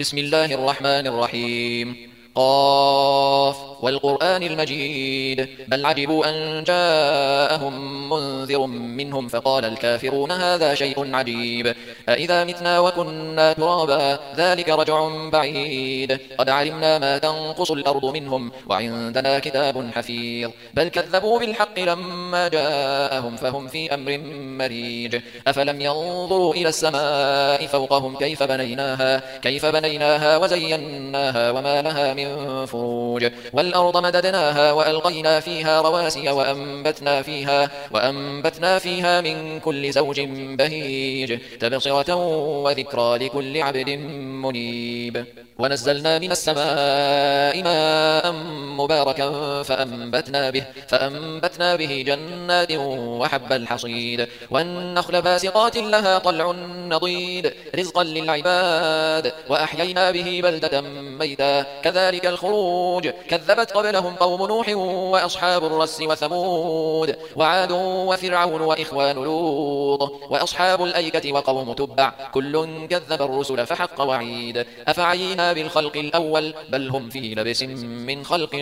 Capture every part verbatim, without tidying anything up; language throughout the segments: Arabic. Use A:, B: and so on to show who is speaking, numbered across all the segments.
A: بسم الله الرحمن الرحيم. قاف والقرآن المجيد بل عجبوا أن جاءهم منذر منهم فقال الكافرون هذا شيء عجيب أإذا متنا وكنا ترابا ذلك رجع بعيد قد علمنا ما تنقص الأرض منهم وعندنا كتاب حفيظ بل كذبوا بالحق لما جاءهم فهم في أمر مريج أفلم ينظروا إلى السماء فوقهم كيف بنيناها كيف بنيناها وزيناها وما لها من فروج والأرض مددناها وألقينا فيها رواسي وأنبتنا فيها, وأنبتنا فيها من كل زوج بهيج تبصرة وذكرى لكل عبد منيب ونزلنا من السماء ماء مباركا فأنبتنا به, فأنبتنا به جنات وحب الحصيد والنخل باسقات لها طلع نضيد رزقا للعباد وأحيينا به بلدة ميتا كذلك الخروج كذبت قبلهم قوم نوح وأصحاب الرس وثمود وعاد وفرعون وإخوان لوط وأصحاب الأيكة وقوم تبع كل كذب الرسل فحق وعيد أفعينا بالخلق الأول بل هم في لبس من خلق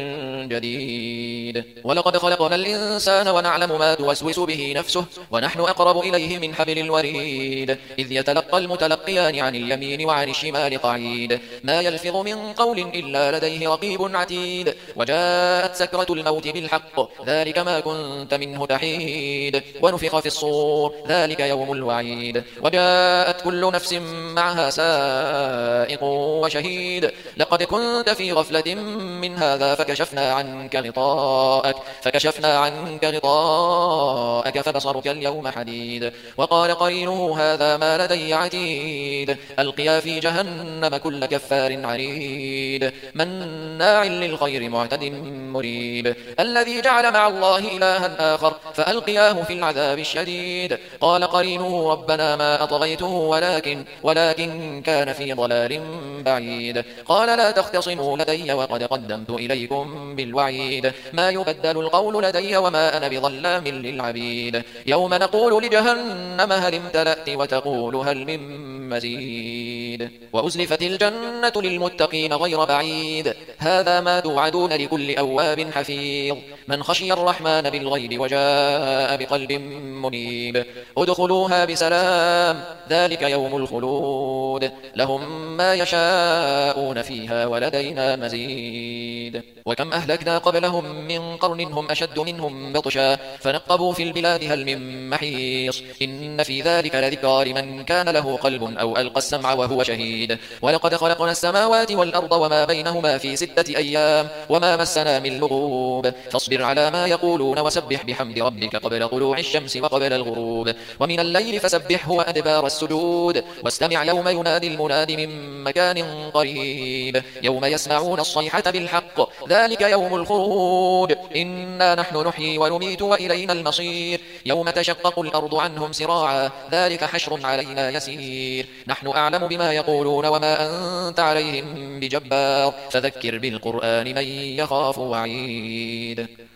A: جديد ولقد خلقنا الإنسان ونعلم ما توسوس به نفسه ونحن أقرب إليه من حبل الوريد إذ يتلقى المتلقيان عن اليمين وعن الشمال قعيد ما يلفظ من قول إلا لديه رقيب عتيد وجاءت سكرة الموت بالحق ذلك ما كنت منه تحيد ونفخ في الصور ذلك يوم الوعيد وجاءت كل نفس معها سائق وشهيد لقد كنت في غفلة من هذا فكشفنا عنك غطاءك فكشفنا عنك غطاءك فبصرك اليوم حديد وقال قرينه هذا ما لدي عتيد ألقيا في جهنم كل كفار عنيد مناع للخير معتد مريب الذي جعل مع الله إلها آخر فألقياه في العذاب الشديد قال قرينه ربنا ما أطغيته ولكن, ولكن كان في ضلال بعيد قال لا تختصموا لدي وقد قدمت إليكم بالوعيد ما يبدل القول لدي وما أنا بظلام للعبيد يوم نقول لجهنم هل امتلأت وتقول هل من مزيد وأزلفت الجنة للمتقين غير بعيد هذا ما توعدون لكل أواب حفيظ من خشي الرحمن بالغيب وجاء بقلب منيب ادخلوها بسلام ذلك يوم الخلود لهم ما يشاءون فيها ولدينا مزيد وكم أهلكنا قبلهم من قرن هم أشد منهم بطشا فنقبوا في البلاد هل من محيص إن في ذلك لذكرى لمن كان له قلب أو ألقى السمع وهو شهيد ولقد خلقنا السماوات والأرض وما بينهما في ستة أيام وما مسنا من لغوب فاصبر على ما يقولون وسبح بحمد ربك قبل طلوع الشمس وقبل الغروب ومن الليل فسبحه وأدبار السجود واستمع يوم ينادي المناد من مكان قريب يوم يسمعون الصيحة بالحق ذلك يوم الخروج إنا نحن نحيي ونميت وإلينا المصير يوم تشقق الأرض عنهم سراعا ذلك حشر علينا يسير نحن أعلم بما يقولون وما أنت عليهم بجبار فذكر بالقرآن من يخاف وعيد